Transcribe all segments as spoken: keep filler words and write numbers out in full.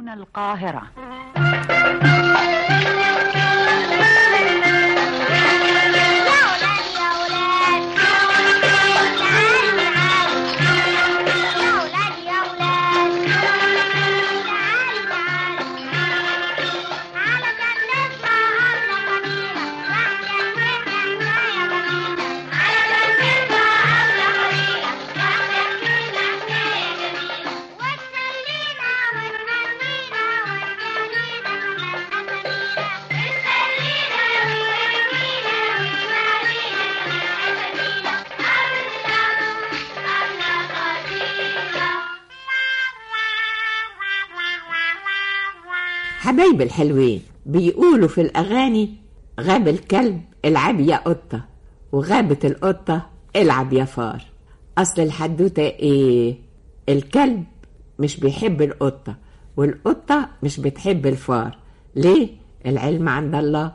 هنا القاهرة. حبايب الحلوين، بيقولوا في الأغاني: غاب الكلب العب يا قطة، وغابت القطة العب يا فار. أصل الحدوتة إيه؟ الكلب مش بيحب القطة، والقطة مش بتحب الفار. ليه؟ العلم عند الله.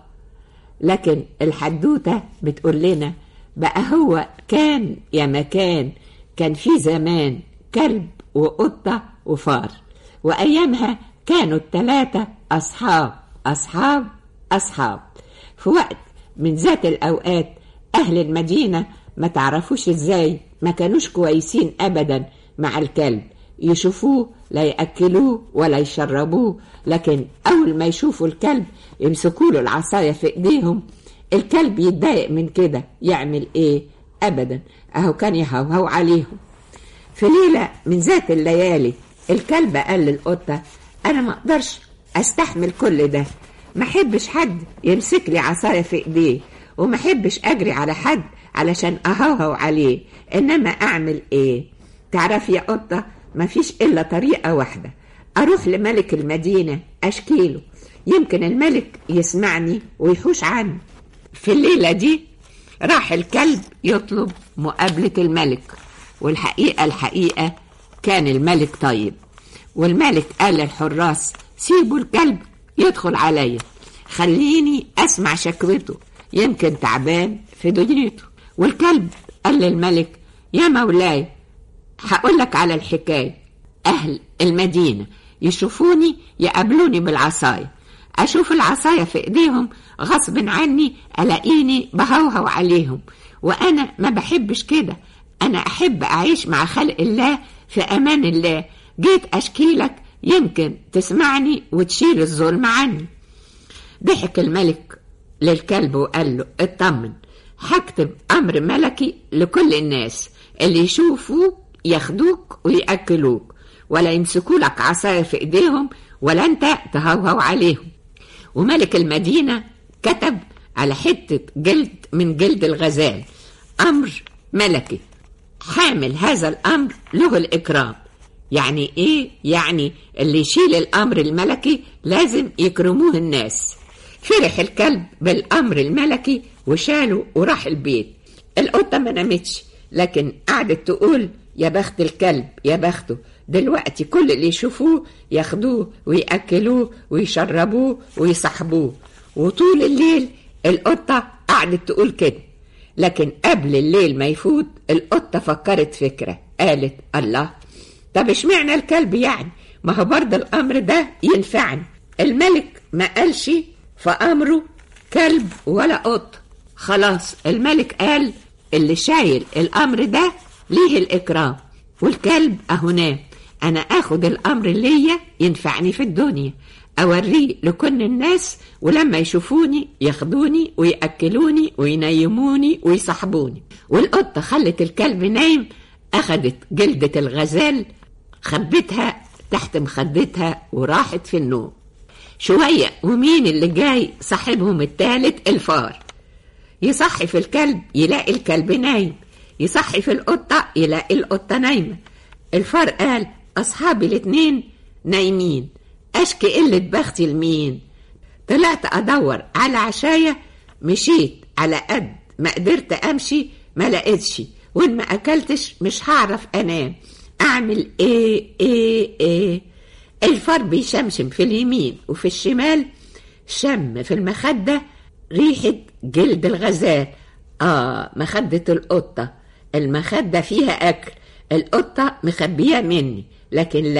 لكن الحدوتة بتقول لنا بقى هو كان يا مكان، كان في زمان كلب وقطة وفار، وأيامها كانوا الثلاثة أصحاب أصحاب أصحاب. في وقت من ذات الأوقات أهل المدينة ما تعرفوش إزاي ما كانوش كويسين أبدا مع الكلب، يشوفوه لا يأكلوه ولا يشربوه، لكن أول ما يشوفوا الكلب يمسكوا له العصاية في إيديهم. الكلب يتضايق من كده، يعمل إيه؟ أبدا، أهو كان يهوهو عليهم. في ليلة من ذات الليالي الكلب قال للقطة: أنا ما أقدرش أستحمل كل ده، ما حبش حد يمسك لي عصاية في إيديه، وما حبش أجري على حد علشان أهوهو عليه، إنما أعمل إيه؟ تعرف يا قطة، ما فيش إلا طريقة واحدة، أروح لملك المدينة أشكيله، يمكن الملك يسمعني ويحوش عني. في الليلة دي راح الكلب يطلب مقابلة الملك، والحقيقة الحقيقة كان الملك طيب، والملك قال للحراس: سيبوا الكلب يدخل عليا، خليني أسمع شكوته، يمكن تعبان في دنيته. والكلب قال للملك: يا مولاي، هقولك على الحكاية. أهل المدينة يشوفوني يقابلوني بالعصاية، أشوف العصاية في إيديهم غصب عني ألاقيني بهوهو عليهم، وأنا ما بحبش كده، أنا أحب أعيش مع خلق الله في أمان الله. جيت أشكيلك يمكن تسمعني وتشيل الظلم عني. ضحك الملك للكلب وقال له: اطمن، هكتب أمر ملكي لكل الناس، اللي يشوفوك ياخدوك ويأكلوك، ولا يمسكوا لك عصاية في إيديهم، ولا أنت تهوهو عليهم. وملك المدينة كتب على حتة جلد من جلد الغزال أمر ملكي، حامل هذا الأمر له الإكرام. يعني إيه؟ يعني اللي يشيل الأمر الملكي لازم يكرموه الناس. فرح الكلب بالأمر الملكي وشاله وراح البيت. القطة ما نامتش، لكن قعدت تقول: يا بخت الكلب، يا بخته، دلوقتي كل اللي يشوفوه ياخدوه ويأكلوه ويشربوه ويصحبوه. وطول الليل القطة قعدت تقول كده. لكن قبل الليل ما يفوت القطة فكرت فكرة، قالت: الله، طب اشمعنى الكلب يعني؟ ما هو برضه الأمر ده ينفعني. الملك ما قالش في أمره كلب ولا قط، خلاص الملك قال اللي شايل الأمر ده ليه الإكرام، والكلب أهو نام. أنا أخد الأمر ليا ينفعني في الدنيا، أوريه لكل الناس، ولما يشوفوني ياخدوني ويأكلوني وينيموني ويصحبوني. والقطة خلت الكلب نايم، أخدت جلدة الغزال خبتها تحت مخدتها وراحت في النوم. شوية ومين اللي جاي؟ صاحبهم الثالث الفار. يصحي في الكلب يلاقي الكلب نايم، يصحي في القطة يلاقي القطة نايمة. الفار قال: أصحابي الاتنين نايمين، أشكي قلة بختي لمين؟ طلعت أدور على عشاية، مشيت على قد ما قدرت أمشي، ما لقيتش، وإن ما أكلتش مش هعرف أنام، أعمل إيه إيه إيه؟ الفار بيشمشم في اليمين وفي الشمال، شم في المخدة ريحة جلد الغزال. آه، مخدة القطة، المخدة فيها أكل، القطة مخبية مني، لكن لا،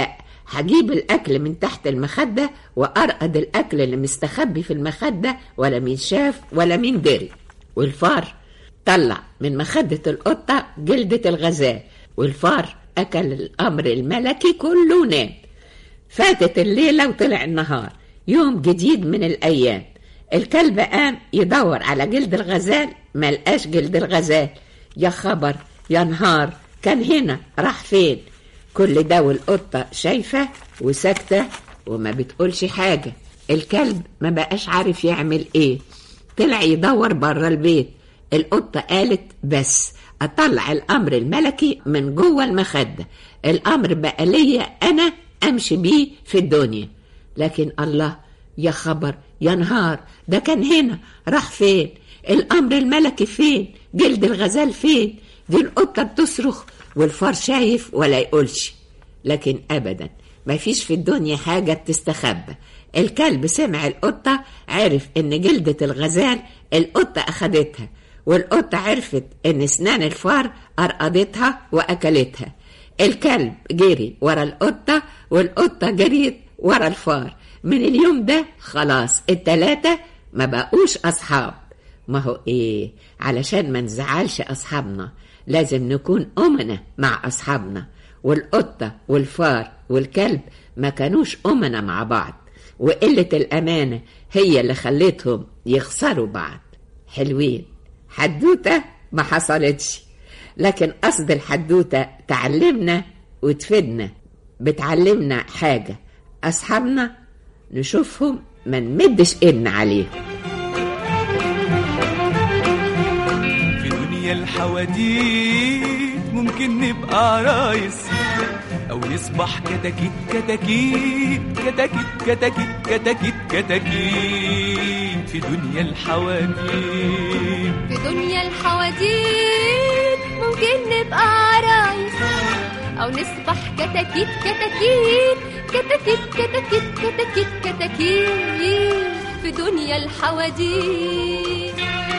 هجيب الأكل من تحت المخدة وأرقد الأكل اللي مستخبي في المخدة، ولا مين شاف ولا مين دري. والفار طلع من مخدة القطة جلدة الغزال، والفار أكل الأمر الملكي كله ونام. فاتت الليلة وطلع النهار، يوم جديد من الأيام. الكلب قام يدور على جلد الغزال، ملقاش جلد الغزال. يا خبر يا نهار، كان هنا راح فين؟ كل ده والقطة شايفة وساكتة وما بتقولش حاجة. الكلب ما بقاش عارف يعمل ايه، طلع يدور برا البيت. القطة قالت بس اطلع الامر الملكي من جوه المخدة، الامر بقى ليا انا امشي بيه في الدنيا. لكن الله، يا خبر يا نهار، ده كان هنا راح فين؟ الامر الملكي فين؟ جلد الغزال فين؟ دي القطة بتصرخ والفار شايف ولا يقولش. لكن ابدا ما فيش في الدنيا حاجة بتستخبى. الكلب سمع القطة، عرف ان جلدة الغزال القطة اخدتها، والقطة عرفت ان اسنان الفار ارقدتها واكلتها. الكلب جري ورا القطة والقطة جريت ورا الفار. من اليوم ده خلاص التلاتة ما بقوش اصحاب. ما هو ايه، علشان ما نزعلش اصحابنا لازم نكون أمنا مع أصحابنا. والقطة والفار والكلب ما كانوش أمنا مع بعض، وقلة الأمانة هي اللي خلتهم يخسروا بعض. حلوين، حدوتة ما حصلتش، لكن قصد الحدوتة تعلمنا وتفيدنا. بتعلمنا حاجة، أصحابنا نشوفهم ما نمدش إيدنا عليهم. الحواديت ممكن نبقى عرايس او نصبح كتاكيت كتاكيت كتاكيت كتاكيت كتاكيت كتاكيت في دنيا الحواديت. في دنيا الحواديت ممكن نبقى عرايس او نصبح كتاكيت كتاكيت كتاكيت كتاكيت كتاكيت كتاكيت في دنيا الحواديت.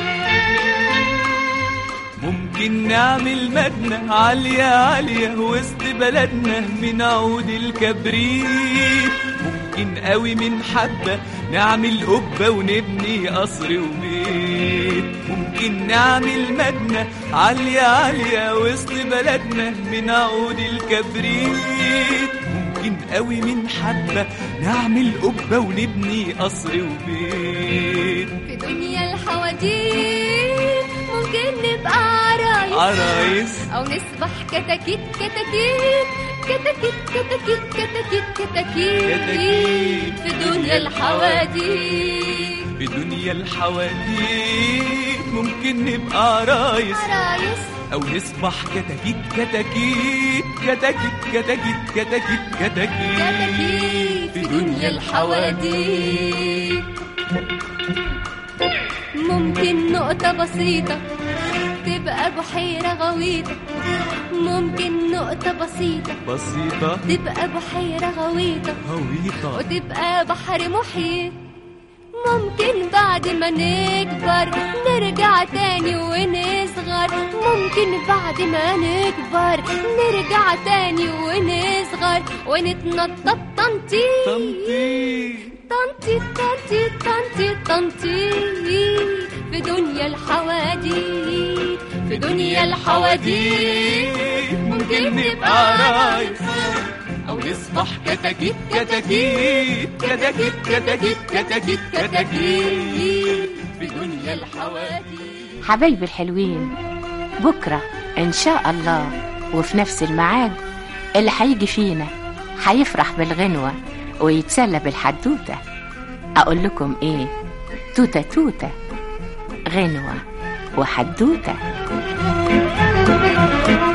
ممكن نعمل مبنى عالية عالية وسط بلدنا من عود الكبريت. ممكن قوي من حبة نعمل قبة ونبني قصر وبيت. ممكن نعمل مبنى عالية عالية وسط بلدنا من عود الكبريت. ممكن قوي من حبة نعمل قبة ونبني قصر وبيت. في دنيا الحواديت ممكن نبقى عرايس عرايس أو نصبح كتاكيت كتاكيت كتاكيت كتاكيت كتاكيت كتاكيت في دنيا الحواديت. في دنيا الحواديت ممكن نبقى عرايس عرايس أو نصبح كتاكيت كتاكيت كتاكيت كتاكيت كتاكيت كتاكيت في دنيا الحواديت. ممكن نقطة بسيطة تبقى بحيرة غويطة. ممكن نقطة بسيطة بسيطة تبقى بحيرة غويطة غويطة وتبقى بحر محيط. ممكن بعد ما نكبر نرجع تاني ونصغر. ممكن بعد ما نكبر نرجع تاني ونصغر ونتنطط تنطيط تنطيط تنطيط تنطيط تنطيط في دنيا الحواديت. في دنيا الحواديت ممكن نبقى عرايس أو نصبح كتاكيت كتاكيت كتاكيت كتاكيت كتاكيت كتاكيت في دنيا الحواديت. حبايبي الحلوين، بكرة إن شاء الله وفي نفس الميعاد اللي هيجي فينا هيفرح بالغنوة ويتسلى بالحدوتة. أقول لكم إيه؟ توتة توتة، غنوة وحدوتة.